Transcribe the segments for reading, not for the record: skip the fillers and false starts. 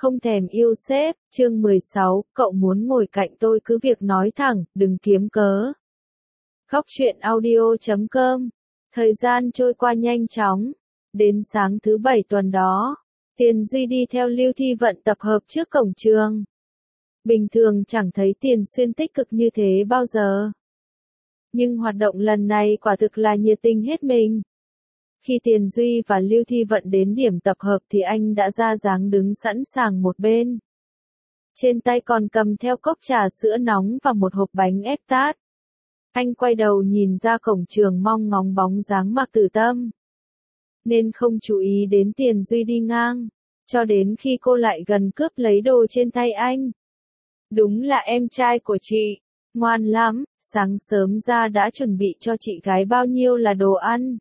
không thèm yêu sếp, chương 16, cậu muốn ngồi cạnh tôi cứ việc nói thẳng, đừng kiếm cớ. Góc truyện audio.com. Thời gian trôi qua nhanh chóng. Đến sáng thứ Bảy tuần đó, Tiền Duy đi theo Lưu Thi Vận tập hợp trước cổng trường. Bình thường chẳng thấy Tiền Xuyên tích cực như thế bao giờ. Nhưng hoạt động lần này quả thực là nhiệt tình hết mình. Khi Tiền Duy và Lưu Thi Vận đến điểm tập hợp thì anh đã ra dáng đứng sẵn sàng một bên. Trên tay còn cầm theo cốc trà sữa nóng và một hộp bánh ép tart. Anh quay đầu nhìn ra cổng trường mong ngóng bóng dáng Mạc Tử Tâm. Nên không chú ý đến Tiền Duy đi ngang, cho đến khi cô lại gần cướp lấy đồ trên tay anh. Đúng là em trai của chị, ngoan lắm, sáng sớm ra đã chuẩn bị cho chị gái bao nhiêu là đồ ăn.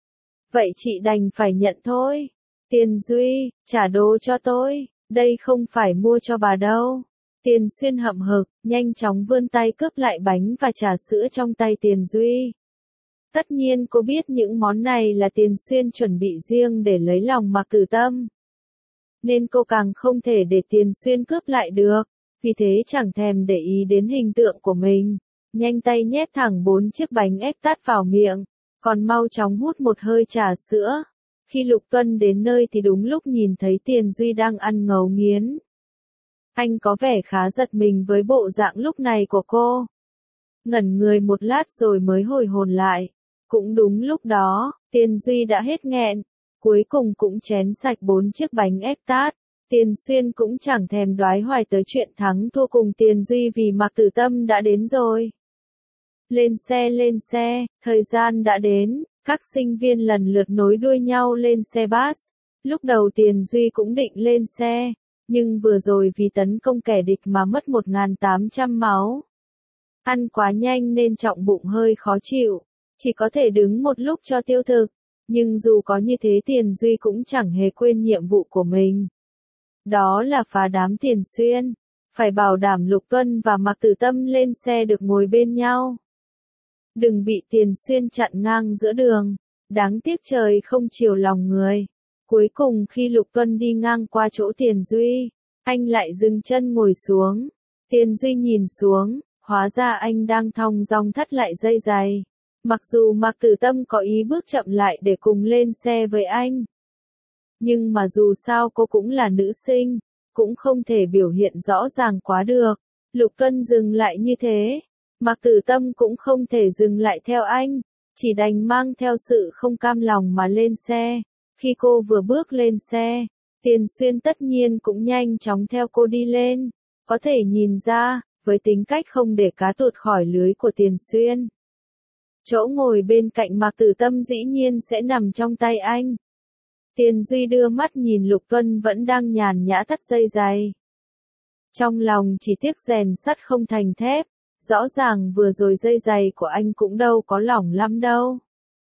Vậy chị đành phải nhận thôi. Tiền Duy, trả đồ cho tôi, đây không phải mua cho bà đâu. Tiền Xuyên hậm hực, nhanh chóng vươn tay cướp lại bánh và trà sữa trong tay Tiền Duy. Tất nhiên cô biết những món này là Tiền Xuyên chuẩn bị riêng để lấy lòng Mạc Tử Tâm. Nên cô càng không thể để Tiền Xuyên cướp lại được, vì thế chẳng thèm để ý đến hình tượng của mình. Nhanh tay nhét thẳng 4 chiếc bánh ép tart vào miệng, còn mau chóng hút một hơi trà sữa. Khi Lục Tuân đến nơi thì đúng lúc nhìn thấy Tiền Duy đang ăn ngấu nghiến. Anh có vẻ khá giật mình với bộ dạng lúc này của cô. Ngẩn người một lát rồi mới hồi hồn lại. Cũng đúng lúc đó, Tiền Duy đã hết nghẹn, cuối cùng cũng chén sạch 4 chiếc bánh ép tart. Tiền Xuyên cũng chẳng thèm đoái hoài tới chuyện thắng thua cùng Tiền Duy vì Mạc Tử Tâm đã đến rồi. Lên xe, thời gian đã đến, các sinh viên lần lượt nối đuôi nhau lên xe bus. Lúc đầu Tiền Duy cũng định lên xe, nhưng vừa rồi vì tấn công kẻ địch mà mất 1.800 máu. Ăn quá nhanh nên trọng bụng hơi khó chịu, chỉ có thể đứng một lúc cho tiêu thực. Nhưng dù có như thế Tiền Duy cũng chẳng hề quên nhiệm vụ của mình. Đó là phá đám Tiền Xuyên, phải bảo đảm Lục Tuân và Mạc Tử Tâm lên xe được ngồi bên nhau. Đừng bị Tiền Xuyên chặn ngang giữa đường, đáng tiếc trời không chiều lòng người. Cuối cùng khi Lục Tuân đi ngang qua chỗ Tiền Duy, anh lại dừng chân ngồi xuống. Tiền Duy nhìn xuống, hóa ra anh đang thong dong thắt lại dây giày. Mặc dù Mạc Tử Tâm có ý bước chậm lại để cùng lên xe với anh. Nhưng mà dù sao cô cũng là nữ sinh, cũng không thể biểu hiện rõ ràng quá được. Lục Tuân dừng lại như thế, Mạc Tử Tâm cũng không thể dừng lại theo anh, chỉ đành mang theo sự không cam lòng mà lên xe. Khi cô vừa bước lên xe, Tiền Xuyên tất nhiên cũng nhanh chóng theo cô đi lên. Có thể nhìn ra, với tính cách không để cá tuột khỏi lưới của Tiền Xuyên, chỗ ngồi bên cạnh Mạc Tử Tâm dĩ nhiên sẽ nằm trong tay anh. Tiền Duy đưa mắt nhìn Lục Tuân vẫn đang nhàn nhã thắt dây giày. Trong lòng chỉ tiếc rèn sắt không thành thép, rõ ràng vừa rồi dây giày của anh cũng đâu có lỏng lắm đâu.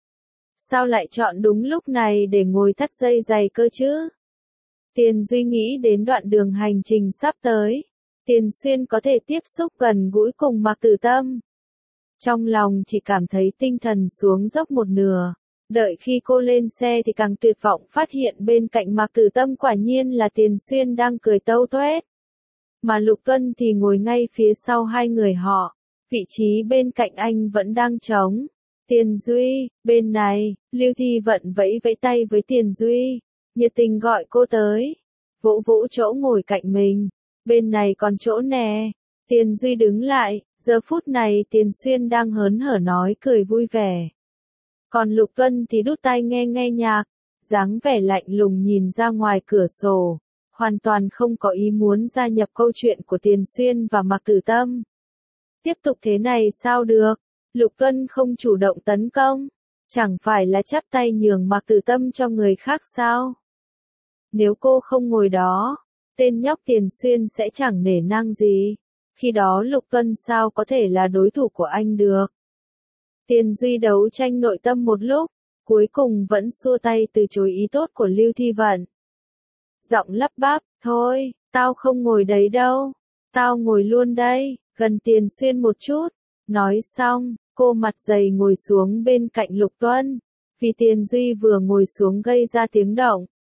Sao lại chọn đúng lúc này để ngồi thắt dây giày cơ chứ? Tiền Duy nghĩ đến đoạn đường hành trình sắp tới. Tiền Xuyên có thể tiếp xúc gần gũi cùng Mạc Tử Tâm. Trong lòng chỉ cảm thấy tinh thần xuống dốc một nửa. Đợi khi cô lên xe thì càng tuyệt vọng phát hiện bên cạnh Mạc Tử Tâm quả nhiên là Tiền Xuyên đang cười tâu tuét. Mà Lục Tuân thì ngồi ngay phía sau hai người họ. Vị trí bên cạnh anh vẫn đang trống. Tiền Duy, bên này, Lưu Thi Vận vẫy vẫy tay với Tiền Duy, nhiệt tình gọi cô tới. Vỗ vỗ chỗ ngồi cạnh mình. Bên này còn chỗ nè. Tiền Duy đứng lại, giờ phút này Tiền Xuyên đang hớn hở nói cười vui vẻ. Còn Lục Tuân thì đút tai nghe nhạc, dáng vẻ lạnh lùng nhìn ra ngoài cửa sổ, hoàn toàn không có ý muốn gia nhập câu chuyện của Tiền Xuyên và Mạc Tử Tâm. Tiếp tục thế này sao được? Lục Tuân không chủ động tấn công, chẳng phải là chắp tay nhường Mạc Tử Tâm cho người khác sao? Nếu cô không ngồi đó, tên nhóc Tiền Xuyên sẽ chẳng nể nang gì. Khi đó Lục Tuân sao có thể là đối thủ của anh được? Tiền Duy đấu tranh nội tâm một lúc, cuối cùng vẫn xua tay từ chối ý tốt của Lưu Thi Vận. Giọng lắp bắp, thôi, tao không ngồi đấy đâu, tao ngồi luôn đây, gần Tiền Xuyên một chút. Nói xong, cô mặt dày ngồi xuống bên cạnh Lục Tuân. Vì Tiền Duy vừa ngồi xuống gây ra tiếng động,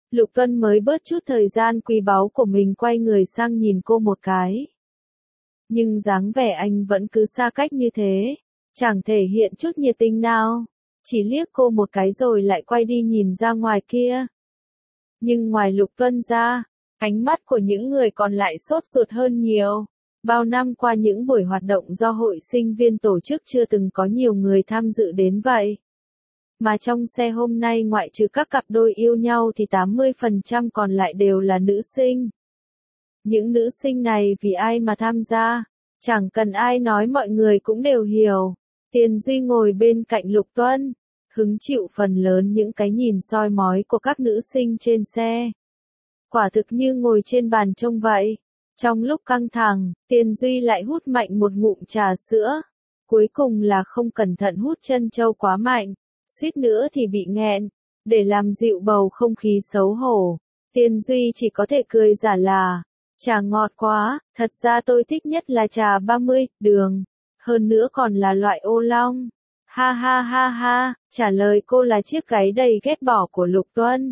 Lục Tuân mới bớt chút thời gian quý báu của mình quay người sang nhìn cô một cái. Nhưng dáng vẻ anh vẫn cứ xa cách như thế, chẳng thể hiện chút nhiệt tình nào, chỉ liếc cô một cái rồi lại quay đi nhìn ra ngoài kia. Nhưng ngoài Lục Tuân ra, ánh mắt của những người còn lại sốt ruột hơn nhiều. Bao năm qua những buổi hoạt động do hội sinh viên tổ chức chưa từng có nhiều người tham dự đến vậy. Mà trong xe hôm nay ngoại trừ các cặp đôi yêu nhau thì 80% còn lại đều là nữ sinh. Những nữ sinh này vì ai mà tham gia, chẳng cần ai nói mọi người cũng đều hiểu. Tiền Duy ngồi bên cạnh Lục Tuân, hứng chịu phần lớn những cái nhìn soi mói của các nữ sinh trên xe. Quả thực như ngồi trên bàn trông vậy. Trong lúc căng thẳng, Tiền Duy lại hút mạnh một ngụm trà sữa. Cuối cùng là không cẩn thận hút trân châu quá mạnh, suýt nữa thì bị nghẹn. Để làm dịu bầu không khí xấu hổ, Tiền Duy chỉ có thể cười giả là, trà ngọt quá, thật ra tôi thích nhất là trà 30 đường, hơn nữa còn là loại ô long. Ha ha ha ha, trả lời cô là chiếc gáy đầy ghét bỏ của Lục Tuân.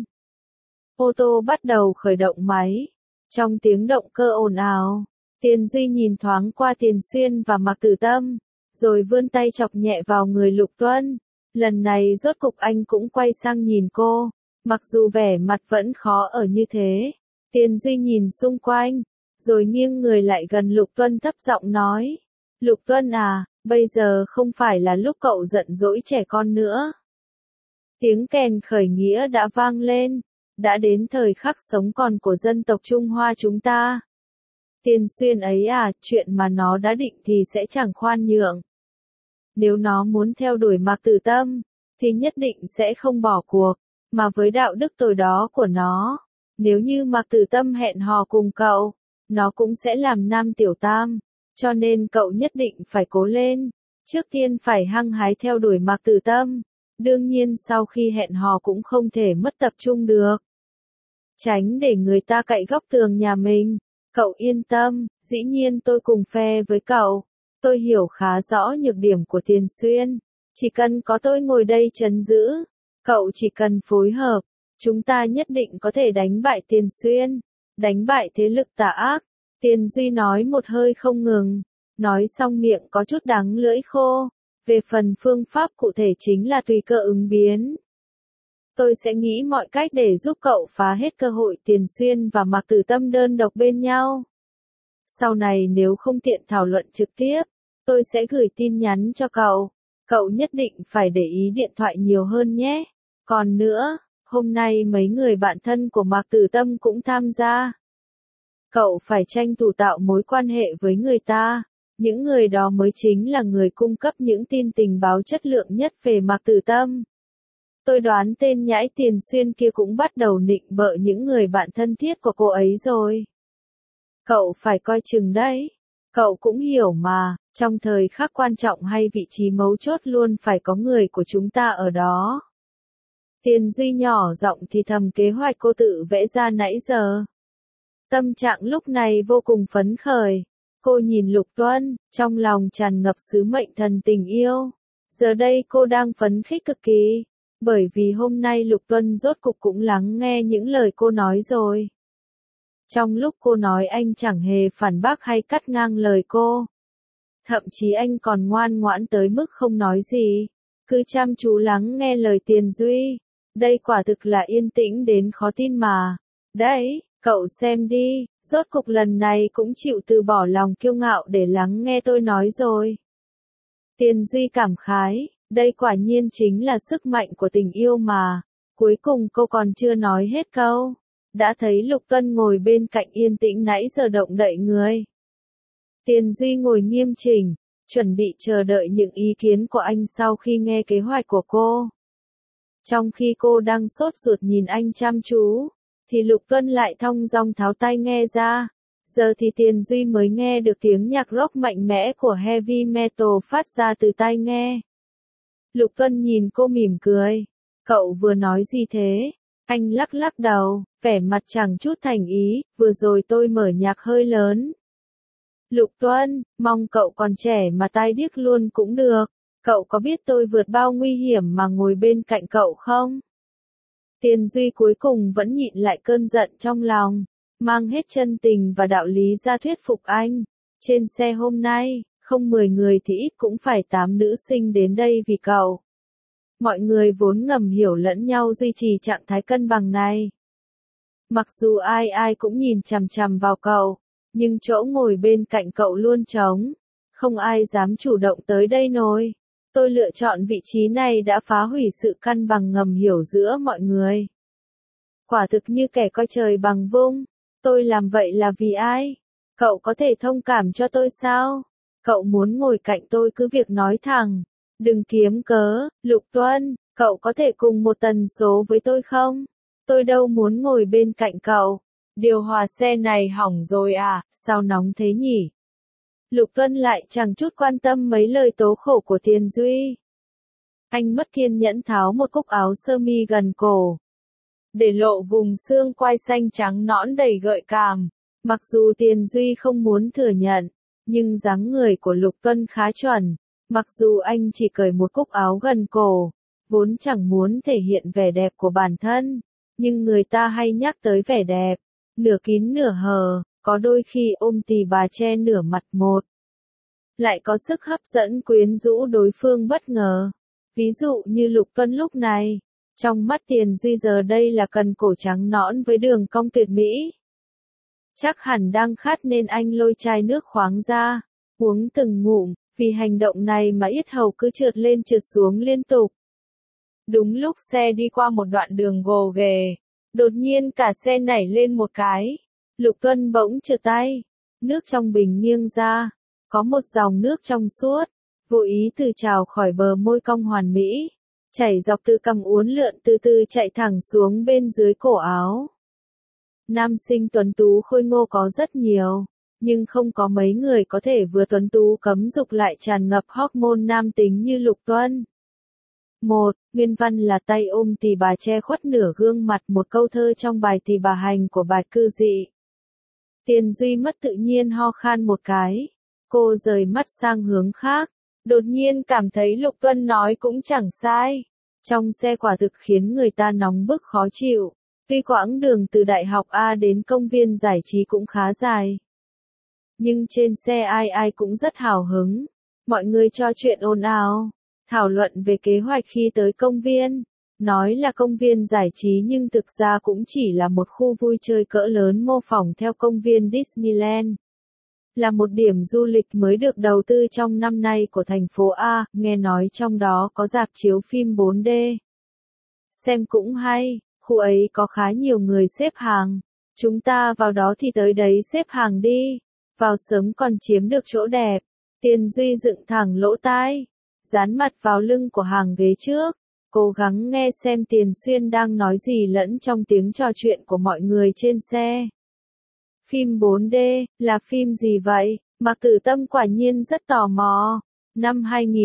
Ô tô bắt đầu khởi động máy. Trong tiếng động cơ ồn ào, Tiền Duy nhìn thoáng qua Tiền Xuyên và Mạc Tử Tâm, rồi vươn tay chọc nhẹ vào người Lục Tuân. Lần này rốt cục anh cũng quay sang nhìn cô, mặc dù vẻ mặt vẫn khó ở như thế. Tiền Duy nhìn xung quanh, rồi nghiêng người lại gần Lục Tuân thấp giọng nói. Lục Tuân à, bây giờ không phải là lúc cậu giận dỗi trẻ con nữa. Tiếng kèn khởi nghĩa đã vang lên. Đã đến thời khắc sống còn của dân tộc Trung Hoa chúng ta. Tiền Xuyên ấy à, chuyện mà nó đã định thì sẽ chẳng khoan nhượng. Nếu nó muốn theo đuổi Mạc Tử Tâm, thì nhất định sẽ không bỏ cuộc, mà với đạo đức tồi đó của nó, nếu như Mạc Tử Tâm hẹn hò cùng cậu, nó cũng sẽ làm nam tiểu tam, cho nên cậu nhất định phải cố lên, trước tiên phải hăng hái theo đuổi Mạc Tử Tâm, đương nhiên sau khi hẹn hò cũng không thể mất tập trung được. Tránh để người ta cậy góc tường nhà mình. Cậu yên tâm, dĩ nhiên tôi cùng phe với cậu. Tôi hiểu khá rõ nhược điểm của Tiền Xuyên. Chỉ cần có tôi ngồi đây trấn giữ, cậu chỉ cần phối hợp, chúng ta nhất định có thể đánh bại Tiền Xuyên, đánh bại thế lực tà ác. Tiền Duy nói một hơi không ngừng, nói xong miệng có chút đắng lưỡi khô. Về phần phương pháp cụ thể chính là tùy cơ ứng biến. Tôi sẽ nghĩ mọi cách để giúp cậu phá hết cơ hội Tiền Xuyên và Mạc Tử Tâm đơn độc bên nhau. Sau này nếu không tiện thảo luận trực tiếp, tôi sẽ gửi tin nhắn cho cậu. Cậu nhất định phải để ý điện thoại nhiều hơn nhé. Còn nữa, hôm nay mấy người bạn thân của Mạc Tử Tâm cũng tham gia. Cậu phải tranh thủ tạo mối quan hệ với người ta. Những người đó mới chính là người cung cấp những tin tình báo chất lượng nhất về Mạc Tử Tâm. Tôi đoán tên nhãi Tiền Xuyên kia cũng bắt đầu nịnh bợ những người bạn thân thiết của cô ấy rồi. Cậu phải coi chừng đấy. Cậu cũng hiểu mà, trong thời khắc quan trọng hay vị trí mấu chốt luôn phải có người của chúng ta ở đó. Tiền Duy nhỏ giọng thì thầm kế hoạch cô tự vẽ ra nãy giờ. Tâm trạng lúc này vô cùng phấn khởi. Cô nhìn Lục Tuân, trong lòng tràn ngập sứ mệnh thần tình yêu. Giờ đây cô đang phấn khích cực kỳ. Bởi vì hôm nay Lục Tuân rốt cục cũng lắng nghe những lời cô nói rồi. Trong lúc cô nói anh chẳng hề phản bác hay cắt ngang lời cô. Thậm chí anh còn ngoan ngoãn tới mức không nói gì. Cứ chăm chú lắng nghe lời Tiền Duy. Đây quả thực là yên tĩnh đến khó tin mà. Đấy, cậu xem đi, rốt cục lần này cũng chịu từ bỏ lòng kiêu ngạo để lắng nghe tôi nói rồi. Tiền Duy cảm khái. Đây quả nhiên chính là sức mạnh của tình yêu mà. Cuối cùng cô còn chưa nói hết câu. Đã thấy Lục Tuân ngồi bên cạnh yên tĩnh nãy giờ động đậy người. Tiền Duy ngồi nghiêm chỉnh, chuẩn bị chờ đợi những ý kiến của anh sau khi nghe kế hoạch của cô. Trong khi cô đang sốt ruột nhìn anh chăm chú, thì Lục Tuân lại thong dong tháo tai nghe ra. Giờ thì Tiền Duy mới nghe được tiếng nhạc rock mạnh mẽ của heavy metal phát ra từ tai nghe. Lục Tuân nhìn cô mỉm cười. Cậu vừa nói gì thế? Anh lắc lắc đầu, vẻ mặt chẳng chút thành ý, vừa rồi tôi mở nhạc hơi lớn. Lục Tuân, mong cậu còn trẻ mà tai điếc luôn cũng được. Cậu có biết tôi vượt bao nguy hiểm mà ngồi bên cạnh cậu không? Tiền Duy cuối cùng vẫn nhịn lại cơn giận trong lòng, mang hết chân tình và đạo lý ra thuyết phục anh. Trên xe hôm nay, không 10 người thì ít cũng phải 8 nữ sinh đến đây vì cậu. Mọi người vốn ngầm hiểu lẫn nhau duy trì trạng thái cân bằng này. Mặc dù ai ai cũng nhìn chằm chằm vào cậu, nhưng chỗ ngồi bên cạnh cậu luôn trống. Không ai dám chủ động tới đây nổi. Tôi lựa chọn vị trí này đã phá hủy sự cân bằng ngầm hiểu giữa mọi người. Quả thực như kẻ coi trời bằng vung. Tôi làm vậy là vì ai? Cậu có thể thông cảm cho tôi sao? Cậu muốn ngồi cạnh tôi cứ việc nói thẳng. Đừng kiếm cớ, Lục Tuân, cậu có thể cùng một tần số với tôi không? Tôi đâu muốn ngồi bên cạnh cậu. Điều hòa xe này hỏng rồi à, sao nóng thế nhỉ? Lục Tuân lại chẳng chút quan tâm mấy lời tố khổ của Tiền Duy. Anh mất kiên nhẫn tháo một cúc áo sơ mi gần cổ, để lộ vùng xương quai xanh trắng nõn đầy gợi cảm. Mặc dù Tiền Duy không muốn thừa nhận, nhưng dáng người của Lục Tuân khá chuẩn. Mặc dù anh chỉ cởi một cúc áo gần cổ, vốn chẳng muốn thể hiện vẻ đẹp của bản thân, nhưng người ta hay nhắc tới vẻ đẹp, nửa kín nửa hờ, có đôi khi ôm tì bà che nửa mặt một, lại có sức hấp dẫn quyến rũ đối phương bất ngờ. Ví dụ như Lục Tuân lúc này, trong mắt Tiền Duy giờ đây là cần cổ trắng nõn với đường cong tuyệt mỹ. Chắc hẳn đang khát nên anh lôi chai nước khoáng ra, uống từng ngụm, vì hành động này mà yết hầu cứ trượt lên trượt xuống liên tục. Đúng lúc xe đi qua một đoạn đường gồ ghề, đột nhiên cả xe nảy lên một cái. Lục Tuân bỗng trượt tay, nước trong bình nghiêng ra, có một dòng nước trong suốt, vô ý từ trào khỏi bờ môi cong hoàn mỹ, chảy dọc từ cằm uốn lượn từ từ chạy thẳng xuống bên dưới cổ áo. Nam sinh tuấn tú khôi ngô có rất nhiều, nhưng không có mấy người có thể vừa tuấn tú cấm dục lại tràn ngập hormone nam tính như Lục Tuân. Nguyên văn là tay ôm tỳ bà che khuất nửa gương mặt, một câu thơ trong bài Tỳ bà hành của Bạch Cư Dị. Tiền Duy mất tự nhiên ho khan một cái. Cô rời mắt sang hướng khác, đột nhiên cảm thấy Lục Tuân nói cũng chẳng sai. Trong xe quả thực khiến người ta nóng bức khó chịu. Tuy quãng đường từ đại học A đến công viên giải trí cũng khá dài, nhưng trên xe ai ai cũng rất hào hứng. Mọi người trò chuyện ồn ào, thảo luận về kế hoạch khi tới công viên. Nói là công viên giải trí nhưng thực ra cũng chỉ là một khu vui chơi cỡ lớn mô phỏng theo công viên Disneyland. Là một điểm du lịch mới được đầu tư trong năm nay của thành phố A, nghe nói trong đó có rạp chiếu phim 4D. Xem cũng hay, khu ấy có khá nhiều người xếp hàng. Chúng ta vào đó thì tới đấy xếp hàng đi. Vào sớm còn chiếm được chỗ đẹp. Tiền Duy dựng thẳng lỗ tai, dán mặt vào lưng của hàng ghế trước, cố gắng nghe xem Tiền Xuyên đang nói gì lẫn trong tiếng trò chuyện của mọi người trên xe. Phim 4D, là phim gì vậy? Mạc Tử Tâm quả nhiên rất tò mò. Năm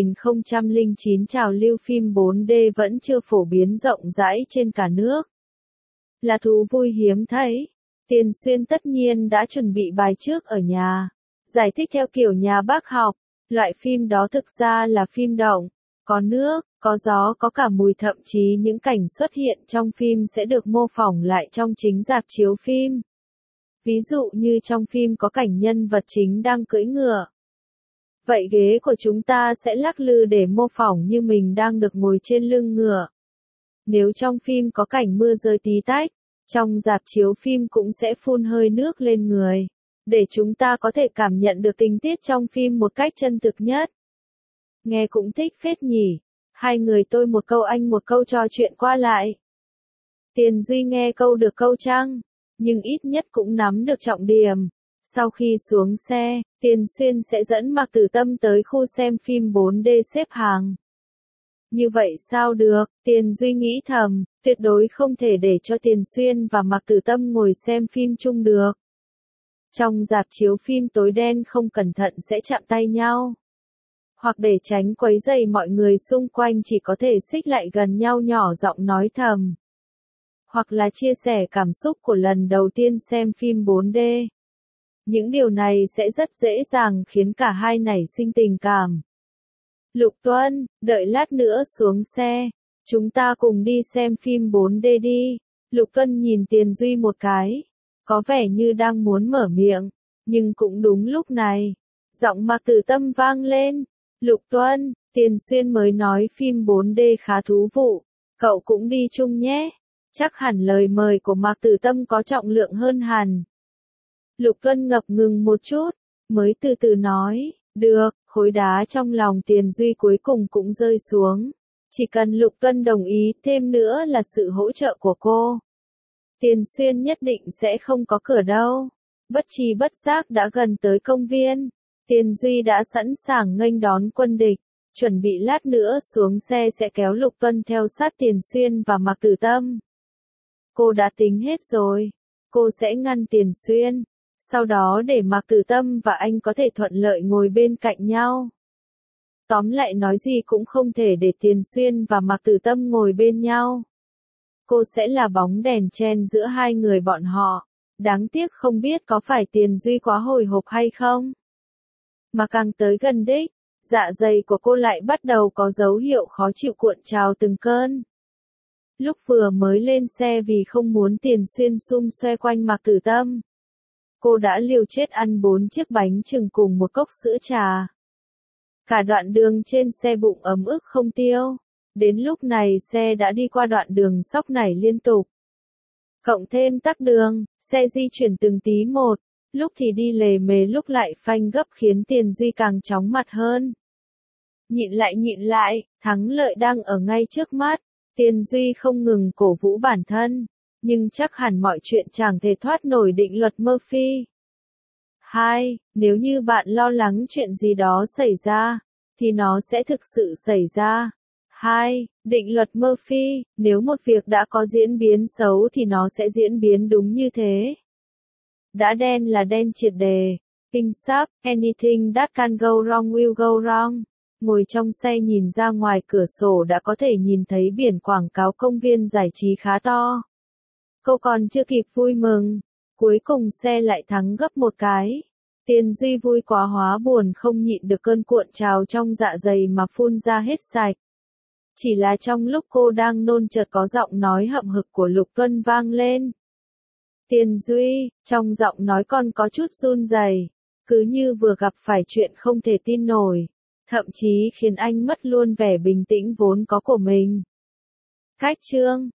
2009 trào lưu phim 4D vẫn chưa phổ biến rộng rãi trên cả nước. Là thú vui hiếm thấy. Tiền Xuyên tất nhiên đã chuẩn bị bài trước ở nhà, giải thích theo kiểu nhà bác học. Loại phim đó thực ra là phim động, có nước, có gió, có cả mùi, thậm chí những cảnh xuất hiện trong phim sẽ được mô phỏng lại trong chính rạp chiếu phim. Ví dụ như trong phim có cảnh nhân vật chính đang cưỡi ngựa. Vậy ghế của chúng ta sẽ lắc lư để mô phỏng như mình đang được ngồi trên lưng ngựa. Nếu trong phim có cảnh mưa rơi tí tách, trong rạp chiếu phim cũng sẽ phun hơi nước lên người, để chúng ta có thể cảm nhận được tình tiết trong phim một cách chân thực nhất. Nghe cũng thích phết nhỉ. Hai người tôi một câu anh một câu trò chuyện qua lại. Tiền Duy nghe câu được câu chăng, nhưng ít nhất cũng nắm được trọng điểm. Sau khi xuống xe, Tiền Xuyên sẽ dẫn Mạc Tử Tâm tới khu xem phim 4D xếp hàng. Như vậy sao được, Tiền Duy nghĩ thầm, tuyệt đối không thể để cho Tiền Xuyên và Mạc Tử Tâm ngồi xem phim chung được. Trong rạp chiếu phim tối đen không cẩn thận sẽ chạm tay nhau. Hoặc để tránh quấy rầy mọi người xung quanh chỉ có thể xích lại gần nhau nhỏ giọng nói thầm. Hoặc là chia sẻ cảm xúc của lần đầu tiên xem phim 4D. Những điều này sẽ rất dễ dàng khiến cả hai nảy sinh tình cảm. Lục Tuân, đợi lát nữa xuống xe. Chúng ta cùng đi xem phim 4D đi. Lục Tuân nhìn Tiền Duy một cái. Có vẻ như đang muốn mở miệng. Nhưng cũng đúng lúc này. Giọng Mạc Tử Tâm vang lên. Lục Tuân, Tiền Xuyên mới nói phim 4D khá thú vị. Cậu cũng đi chung nhé. Chắc hẳn lời mời của Mạc Tử Tâm có trọng lượng hơn hẳn. Lục Tuân ngập ngừng một chút. Mới từ từ nói. Được, khối đá trong lòng Tiền Duy cuối cùng cũng rơi xuống. Chỉ cần Lục Tuân đồng ý, thêm nữa là sự hỗ trợ của cô. Tiền Xuyên nhất định sẽ không có cửa đâu. Bất tri bất giác đã gần tới công viên. Tiền Duy đã sẵn sàng nghênh đón quân địch. Chuẩn bị lát nữa xuống xe sẽ kéo Lục Tuân theo sát Tiền Xuyên và Mạc Tử Tâm. Cô đã tính hết rồi. Cô sẽ ngăn Tiền Xuyên. Sau đó để Mạc Tử Tâm và anh có thể thuận lợi ngồi bên cạnh nhau. Tóm lại nói gì cũng không thể để Tiền Xuyên và Mạc Tử Tâm ngồi bên nhau. Cô sẽ là bóng đèn chen giữa hai người bọn họ. Đáng tiếc không biết có phải Tiền Duy quá hồi hộp hay không. Mà càng tới gần đích, dạ dày của cô lại bắt đầu có dấu hiệu khó chịu cuộn trào từng cơn. Lúc vừa mới lên xe vì không muốn Tiền Xuyên xung xoe quanh Mạc Tử Tâm. Cô đã liều chết ăn 4 chiếc bánh chừng cùng một cốc sữa trà. Cả đoạn đường trên xe bụng ấm ức không tiêu. Đến lúc này xe đã đi qua đoạn đường sóc nảy liên tục. Cộng thêm tắc đường, xe di chuyển từng tí một. Lúc thì đi lề mề lúc lại phanh gấp khiến Tiền Duy càng chóng mặt hơn. Nhịn lại, thắng lợi đang ở ngay trước mắt. Tiền Duy không ngừng cổ vũ bản thân. Nhưng chắc hẳn mọi chuyện chẳng thể thoát nổi định luật Murphy. 2. Nếu như bạn lo lắng chuyện gì đó xảy ra, thì nó sẽ thực sự xảy ra. 2. Định luật Murphy, nếu một việc đã có diễn biến xấu thì nó sẽ diễn biến đúng như thế. Đã đen là đen triệt đề. Kinh sáp, anything that can go wrong will go wrong. Ngồi trong xe nhìn ra ngoài cửa sổ đã có thể nhìn thấy biển quảng cáo công viên giải trí khá to. Cô còn chưa kịp vui mừng. Cuối cùng xe lại thắng gấp một cái. Tiền Duy vui quá hóa buồn không nhịn được cơn cuộn trào trong dạ dày mà phun ra hết sạch. Chỉ là trong lúc cô đang nôn chợt có giọng nói hậm hực của Lục Tuân vang lên. Tiền Duy, trong giọng nói còn có chút run rẩy, cứ như vừa gặp phải chuyện không thể tin nổi, thậm chí khiến anh mất luôn vẻ bình tĩnh vốn có của mình. Cách chương